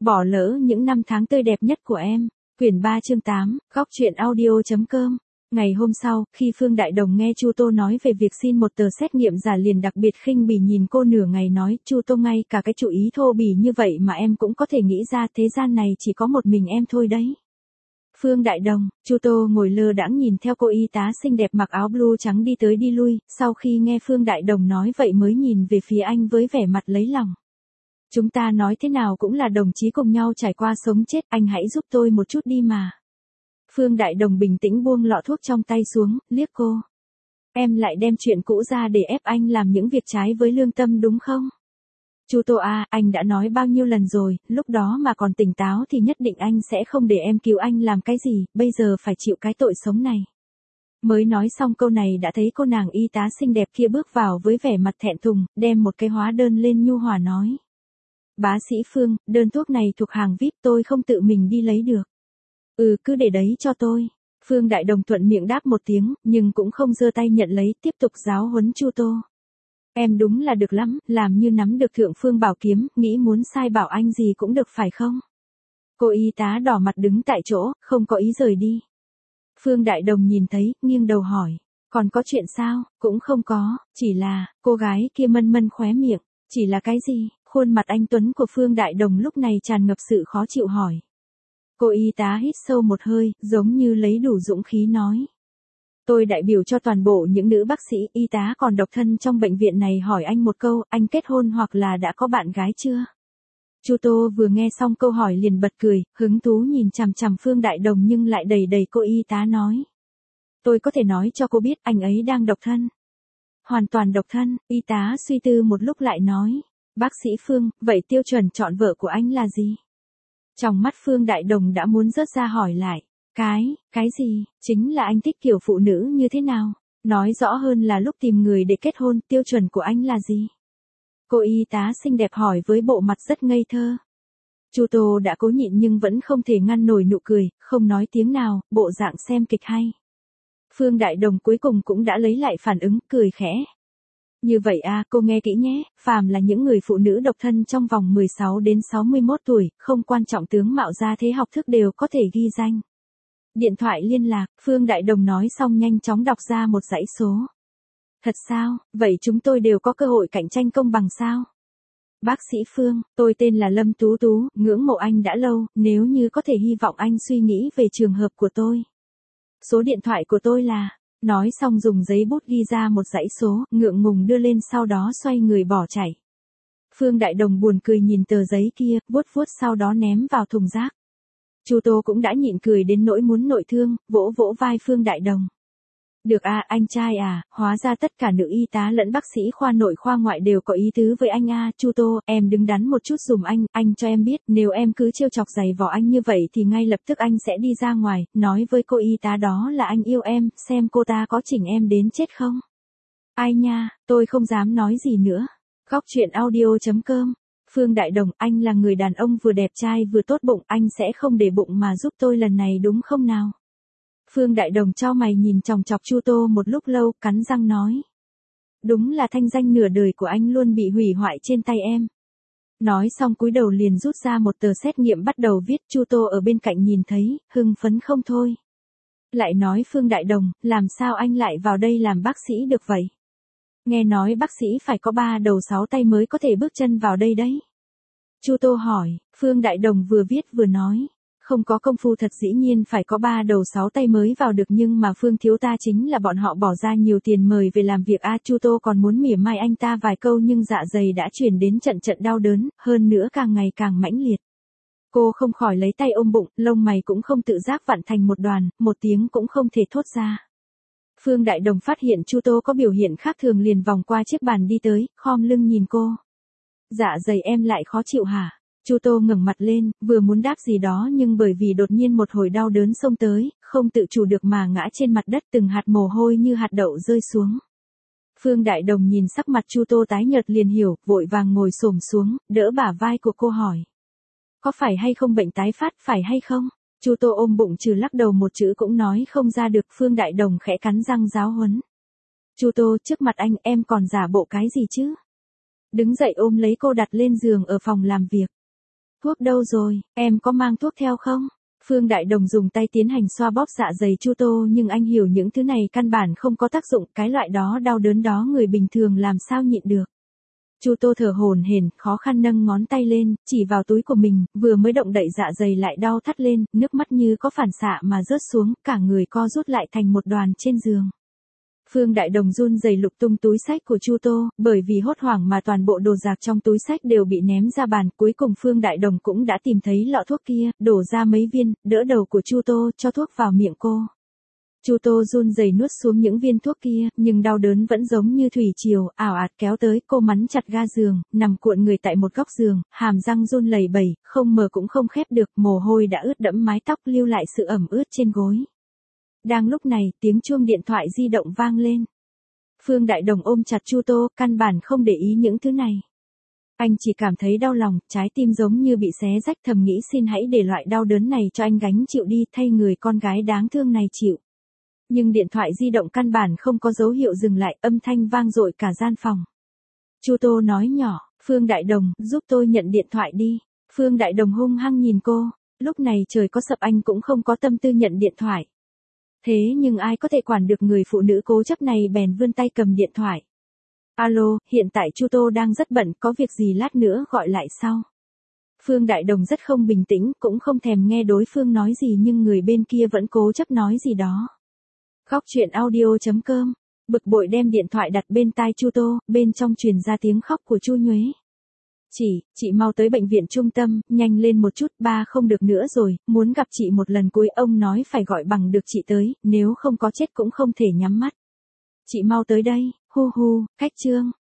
Bỏ lỡ những năm tháng tươi đẹp nhất của em. Quyển 3 chương 8, góc truyện audio.com. Ngày hôm sau, khi Phương Đại Đồng nghe Chu Tô nói về việc xin một tờ xét nghiệm giả liền đặc biệt khinh bỉ nhìn cô nửa ngày nói, Chu Tô ngay cả cái chủ ý thô bỉ như vậy mà em cũng có thể nghĩ ra, thế gian này chỉ có một mình em thôi đấy. Phương Đại Đồng, Chu Tô ngồi lơ đãng nhìn theo cô y tá xinh đẹp mặc áo blue trắng đi tới đi lui, sau khi nghe Phương Đại Đồng nói vậy mới nhìn về phía anh với vẻ mặt lấy lòng. Chúng ta nói thế nào cũng là đồng chí cùng nhau trải qua sống chết, anh hãy giúp tôi một chút đi mà. Phương Đại Đồng bình tĩnh buông lọ thuốc trong tay xuống, liếc cô. Em lại đem chuyện cũ ra để ép anh làm những việc trái với lương tâm đúng không? Chu Tô à, anh đã nói bao nhiêu lần rồi, lúc đó mà còn tỉnh táo thì nhất định anh sẽ không để em cứu anh làm cái gì, bây giờ phải chịu cái tội sống này. Mới nói xong câu này đã thấy cô nàng y tá xinh đẹp kia bước vào với vẻ mặt thẹn thùng, đem một cái hóa đơn lên nhu hòa nói. Bác sĩ Phương, đơn thuốc này thuộc hàng VIP tôi không tự mình đi lấy được. Cứ để đấy cho tôi. Phương Đại Đồng thuận miệng đáp một tiếng, nhưng cũng không giơ tay nhận lấy, tiếp tục giáo huấn Chu Tô. Em đúng là được lắm, làm như nắm được thượng phương bảo kiếm, nghĩ muốn sai bảo anh gì cũng được phải không? Cô y tá đỏ mặt đứng tại chỗ, không có ý rời đi. Phương Đại Đồng nhìn thấy, nghiêng đầu hỏi. Còn có chuyện sao? Cũng không có, chỉ là, cô gái kia mân mân khóe miệng. Chỉ là cái gì? Khuôn mặt anh tuấn của Phương Đại Đồng lúc này tràn ngập sự khó chịu hỏi. Cô y tá hít sâu một hơi, giống như lấy đủ dũng khí nói. Tôi đại biểu cho toàn bộ những nữ bác sĩ, y tá còn độc thân trong bệnh viện này hỏi anh một câu, anh kết hôn hoặc là đã có bạn gái chưa? Chu Tô vừa nghe xong câu hỏi liền bật cười, hứng thú nhìn chằm chằm Phương Đại Đồng nhưng lại đẩy đẩy cô y tá nói. Tôi có thể nói cho cô biết anh ấy đang độc thân. Hoàn toàn độc thân, y tá suy tư một lúc lại nói. Bác sĩ Phương, vậy tiêu chuẩn chọn vợ của anh là gì? Trong mắt Phương Đại Đồng đã muốn rớt ra hỏi lại. Cái gì? Chính là anh thích kiểu phụ nữ như thế nào? Nói rõ hơn là lúc tìm người để kết hôn, tiêu chuẩn của anh là gì? Cô y tá xinh đẹp hỏi với bộ mặt rất ngây thơ. Chu Tô đã cố nhịn nhưng vẫn không thể ngăn nổi nụ cười, không nói tiếng nào, bộ dạng xem kịch hay. Phương Đại Đồng cuối cùng cũng đã lấy lại phản ứng, cười khẽ. Như vậy à, cô nghe kỹ nhé, phàm là những người phụ nữ độc thân trong vòng 16 đến 61 tuổi, không quan trọng tướng mạo gia thế học thức đều có thể ghi danh. Điện thoại liên lạc, Phương Đại Đồng nói xong nhanh chóng đọc ra một dãy số. Thật sao, vậy chúng tôi đều có cơ hội cạnh tranh công bằng sao? Bác sĩ Phương, tôi tên là Lâm Tú Tú, ngưỡng mộ anh đã lâu, nếu như có thể hy vọng anh suy nghĩ về trường hợp của tôi. Số điện thoại của tôi là... Nói xong dùng giấy bút ghi ra một dãy số, ngượng ngùng đưa lên sau đó xoay người bỏ chạy. Phương Đại Đồng buồn cười nhìn tờ giấy kia, vuốt vuốt sau đó ném vào thùng rác. Chu Tô cũng đã nhịn cười đến nỗi muốn nội thương, vỗ vỗ vai Phương Đại Đồng. Được à, anh trai à, hóa ra tất cả nữ y tá lẫn bác sĩ khoa nội khoa ngoại đều có ý tứ với anh à, Chu Tô, em đứng đắn một chút dùm anh cho em biết, nếu em cứ trêu chọc giày vò anh như vậy thì ngay lập tức anh sẽ đi ra ngoài, nói với cô y tá đó là anh yêu em, xem cô ta có chỉnh em đến chết không. Ai nha, tôi không dám nói gì nữa. Góc truyện audio.com. Phương Đại Đồng, anh là người đàn ông vừa đẹp trai vừa tốt bụng, anh sẽ không để bụng mà giúp tôi lần này đúng không nào? Phương Đại Đồng chau mày nhìn chòng chọc Chu Tô một lúc lâu, cắn răng nói. Đúng là thanh danh nửa đời của anh luôn bị hủy hoại trên tay em. Nói xong cúi đầu liền rút ra một tờ xét nghiệm bắt đầu viết. Chu Tô ở bên cạnh nhìn thấy, hưng phấn không thôi. Lại nói Phương Đại Đồng, làm sao anh lại vào đây làm bác sĩ được vậy? Nghe nói bác sĩ phải có 3 đầu 6 tay mới có thể bước chân vào đây đấy. Chu Tô hỏi, Phương Đại Đồng vừa viết vừa nói. Không có công phu thật dĩ nhiên phải có 3 đầu 6 tay mới vào được nhưng mà Phương thiếu ta chính là bọn họ bỏ ra nhiều tiền mời về làm việc a. Chu Tô còn muốn mỉa mai anh ta vài câu nhưng dạ dày đã chuyển đến trận đau đớn, hơn nữa càng ngày càng mãnh liệt. Cô không khỏi lấy tay ôm bụng, lông mày cũng không tự giác vặn thành một đoàn, một tiếng cũng không thể thốt ra. Phương Đại Đồng phát hiện Chu Tô có biểu hiện khác thường liền vòng qua chiếc bàn đi tới, khom lưng nhìn cô. Dạ dày em lại khó chịu hả? Chu Tô ngẩng mặt lên, vừa muốn đáp gì đó nhưng bởi vì đột nhiên một hồi đau đớn xông tới, không tự chủ được mà ngã trên mặt đất, từng hạt mồ hôi như hạt đậu rơi xuống. Phương Đại Đồng nhìn sắc mặt Chu Tô tái nhợt liền hiểu, vội vàng ngồi xổm xuống, đỡ bả vai của cô hỏi. Có phải hay không bệnh tái phát, phải hay không? Chu Tô ôm bụng trừ lắc đầu một chữ cũng nói không ra được. Phương Đại Đồng khẽ cắn răng giáo huấn. Chu Tô, trước mặt anh em còn giả bộ cái gì chứ? Đứng dậy ôm lấy cô đặt lên giường ở phòng làm việc. Thuốc đâu rồi, em có mang thuốc theo không? Phương Đại Đồng dùng tay tiến hành xoa bóp dạ dày Chu Tô, nhưng anh hiểu những thứ này căn bản không có tác dụng, cái loại đó đau đớn đó người bình thường làm sao nhịn được. Chu Tô thở hổn hển, khó khăn nâng ngón tay lên, chỉ vào túi của mình, vừa mới động đậy dạ dày lại đau thắt lên, nước mắt như có phản xạ mà rớt xuống, cả người co rút lại thành một đoàn trên giường. Phương Đại Đồng run rẩy lục tung túi xách của Chu Tô, bởi vì hốt hoảng mà toàn bộ đồ đạc trong túi xách đều bị ném ra bàn, cuối cùng Phương Đại Đồng cũng đã tìm thấy lọ thuốc kia, đổ ra mấy viên, đỡ đầu của Chu Tô, cho thuốc vào miệng cô. Chu Tô run rẩy nuốt xuống những viên thuốc kia, nhưng đau đớn vẫn giống như thủy triều, ảo ạt kéo tới, cô mắn chặt ga giường, nằm cuộn người tại một góc giường, hàm răng run lẩy bẩy, không mở cũng không khép được, mồ hôi đã ướt đẫm mái tóc lưu lại sự ẩm ướt trên gối. Đang lúc này, tiếng chuông điện thoại di động vang lên. Phương Đại Đồng ôm chặt Chu Tô, căn bản không để ý những thứ này. Anh chỉ cảm thấy đau lòng, trái tim giống như bị xé rách, thầm nghĩ xin hãy để loại đau đớn này cho anh gánh chịu đi, thay người con gái đáng thương này chịu. Nhưng điện thoại di động căn bản không có dấu hiệu dừng lại, âm thanh vang dội cả gian phòng. Chu Tô nói nhỏ, Phương Đại Đồng, giúp tôi nhận điện thoại đi. Phương Đại Đồng hung hăng nhìn cô, lúc này trời có sập anh cũng không có tâm tư nhận điện thoại. Thế nhưng ai có thể quản được người phụ nữ cố chấp này, bèn vươn tay cầm điện thoại. Alo, hiện tại Chu Tô đang rất bận, có việc gì lát nữa gọi lại sau. Phương Đại Đồng rất không bình tĩnh, cũng không thèm nghe đối phương nói gì, nhưng người bên kia vẫn cố chấp nói gì đó. Góc truyện audio.com, bực bội đem điện thoại đặt bên tai Chu Tô, bên trong truyền ra tiếng khóc của Chu Nhuế. Chị mau tới bệnh viện trung tâm, nhanh lên một chút, ba không được nữa rồi, muốn gặp chị một lần cuối, ông nói phải gọi bằng được chị tới, nếu không có chết cũng không thể nhắm mắt. Chị mau tới đây, hu hu, cách chương.